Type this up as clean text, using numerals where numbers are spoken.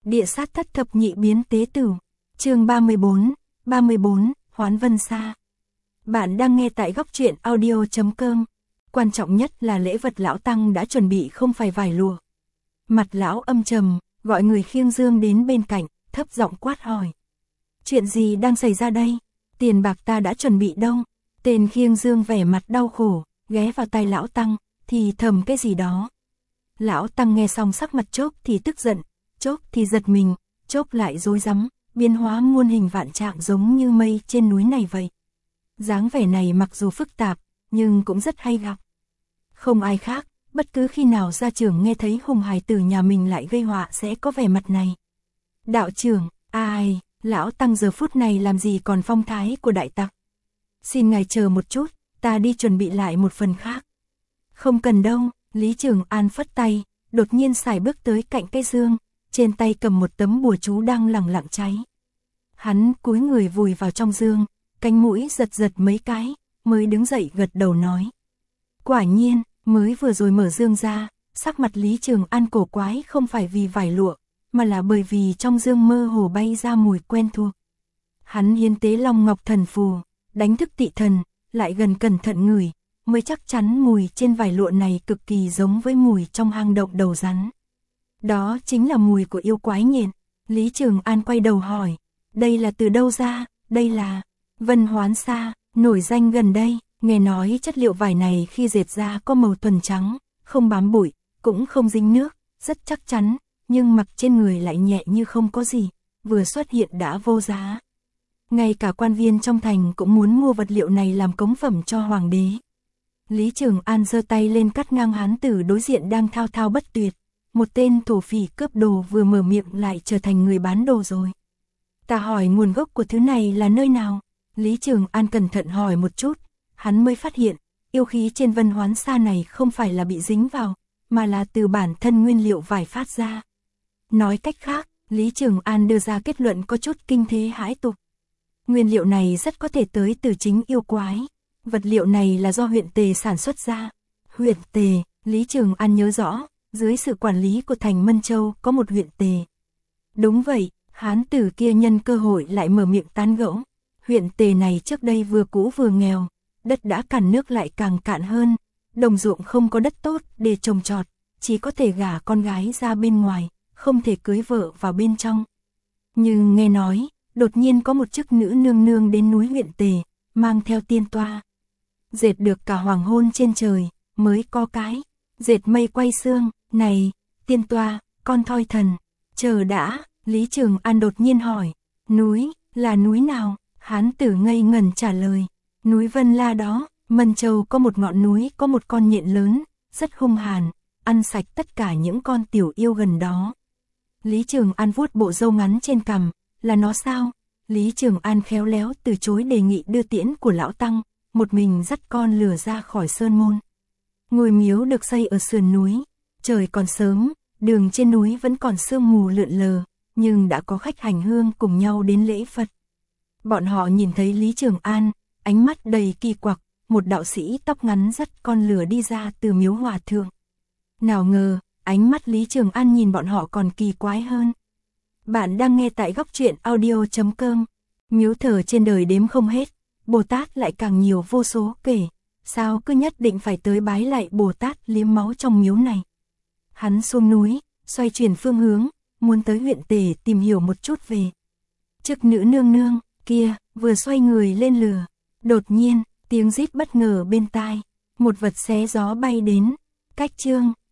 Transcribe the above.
Địa sát thất thập nhị biến tế tử. Chương 34, Hoán Vân Sa. Bạn đang nghe tại góc truyện audio.com. Quan trọng nhất là lễ vật lão tăng đã chuẩn bị không phải vải lụa. Mặt lão âm trầm, gọi người khiêng dương đến bên cạnh, thấp giọng quát hỏi. Chuyện gì đang xảy ra đây? Tiền bạc ta đã chuẩn bị đâu? Tên khiêng dương vẻ mặt đau khổ, ghé vào tai lão tăng, thì thầm cái gì đó. Lão tăng nghe xong sắc mặt chốc thì tức giận, chốc thì giật mình, chốc lại rối rắm, biến hóa muôn hình vạn trạng giống như mây trên núi này vậy. Dáng vẻ này mặc dù phức tạp, nhưng cũng rất hay gặp. Không ai khác, bất cứ khi nào gia trưởng nghe thấy hùng hài tử nhà mình lại gây họa sẽ có vẻ mặt này. Đạo trưởng, ai, lão tăng giờ phút này làm gì còn phong thái của đại tặc. Xin ngài chờ một chút, ta đi chuẩn bị lại một phần khác. Không cần đâu, Lý Trường An phất tay, đột nhiên xài bước tới cạnh cái dương, trên tay cầm một tấm bùa chú đang lẳng lặng cháy. Hắn cúi người vùi vào trong dương, cánh mũi giật giật mấy cái, mới đứng dậy gật đầu nói. Quả nhiên, mới vừa rồi mở dương ra, sắc mặt Lý Trường An cổ quái không phải vì vải lụa, mà là bởi vì trong dương mơ hồ bay ra mùi quen thuộc. Hắn hiến tế Long Ngọc Thần Phù, đánh thức tị thần, lại gần cẩn thận ngửi, mới chắc chắn mùi trên vải lụa này cực kỳ giống với mùi trong hang động đầu rắn. Đó chính là mùi của yêu quái nhện. Lý Trường An quay đầu hỏi, đây là từ đâu ra? Đây là Vân Hoán Sa, nổi danh gần đây. Nghe nói chất liệu vải này khi dệt ra có màu thuần trắng, không bám bụi, cũng không dính nước, rất chắc chắn, nhưng mặc trên người lại nhẹ như không có gì, vừa xuất hiện đã vô giá. Ngay cả quan viên trong thành cũng muốn mua vật liệu này làm cống phẩm cho hoàng đế. Lý Trường An giơ tay lên cắt ngang hán tử đối diện đang thao thao bất tuyệt. Một tên thổ phỉ cướp đồ vừa mở miệng lại trở thành người bán đồ rồi. Ta hỏi nguồn gốc của thứ này là nơi nào? Lý Trường An cẩn thận hỏi một chút, hắn mới phát hiện, yêu khí trên Vân Hoán Sa này không phải là bị dính vào, mà là từ bản thân nguyên liệu vải phát ra. Nói cách khác, Lý Trường An đưa ra kết luận có chút kinh thế hãi tục. Nguyên liệu này rất có thể tới từ chính yêu quái. Vật liệu này là do huyện Tề sản xuất ra. Huyện Tề, Lý Trường An nhớ rõ, dưới sự quản lý của thành Mân Châu có một huyện Tề. Đúng vậy, hán tử kia nhân cơ hội lại mở miệng tán gẫu. Huyện Tề này trước đây vừa cũ vừa nghèo, đất đã cạn nước lại càng cạn hơn, đồng ruộng không có đất tốt để trồng trọt, chỉ có thể gả con gái ra bên ngoài, không thể cưới vợ vào bên trong. Nhưng nghe nói, đột nhiên có một chức nữ nương nương đến núi huyện Tề, mang theo tiên toa. Dệt được cả hoàng hôn trên trời, mới có cái, dệt mây quay xương, này, tiên toa, con thoi thần, chờ đã, Lý Trường An đột nhiên hỏi, núi, là núi nào? Hán tử ngây ngẩn trả lời, núi Vân La đó. Mân Châu có một ngọn núi có một con nhện lớn, rất hung hàn, ăn sạch tất cả những con tiểu yêu gần đó. Lý Trường An vuốt bộ râu ngắn trên cằm, là nó sao? Lý Trường An khéo léo từ chối đề nghị đưa tiễn của lão tăng, một mình dắt con lừa ra khỏi sơn môn. Ngôi miếu được xây ở sườn núi, trời còn sớm, đường trên núi vẫn còn sương mù lượn lờ, nhưng đã có khách hành hương cùng nhau đến lễ Phật. Bọn họ nhìn thấy Lý Trường An, ánh mắt đầy kỳ quặc, một đạo sĩ tóc ngắn dắt con lừa đi ra từ miếu hòa thượng. Nào ngờ, ánh mắt Lý Trường An nhìn bọn họ còn kỳ quái hơn. Bạn đang nghe tại góc truyện audio.com. Miếu thờ trên đời đếm không hết, Bồ Tát lại càng nhiều vô số kể, sao cứ nhất định phải tới bái lại Bồ Tát liếm máu trong miếu này. Hắn xuống núi, xoay chuyển phương hướng, muốn tới huyện Tề tìm hiểu một chút về chức nữ nương nương kia, vừa xoay người lên lừa. Đột nhiên, tiếng rít bất ngờ bên tai, một vật xé gió bay đến, cách chương.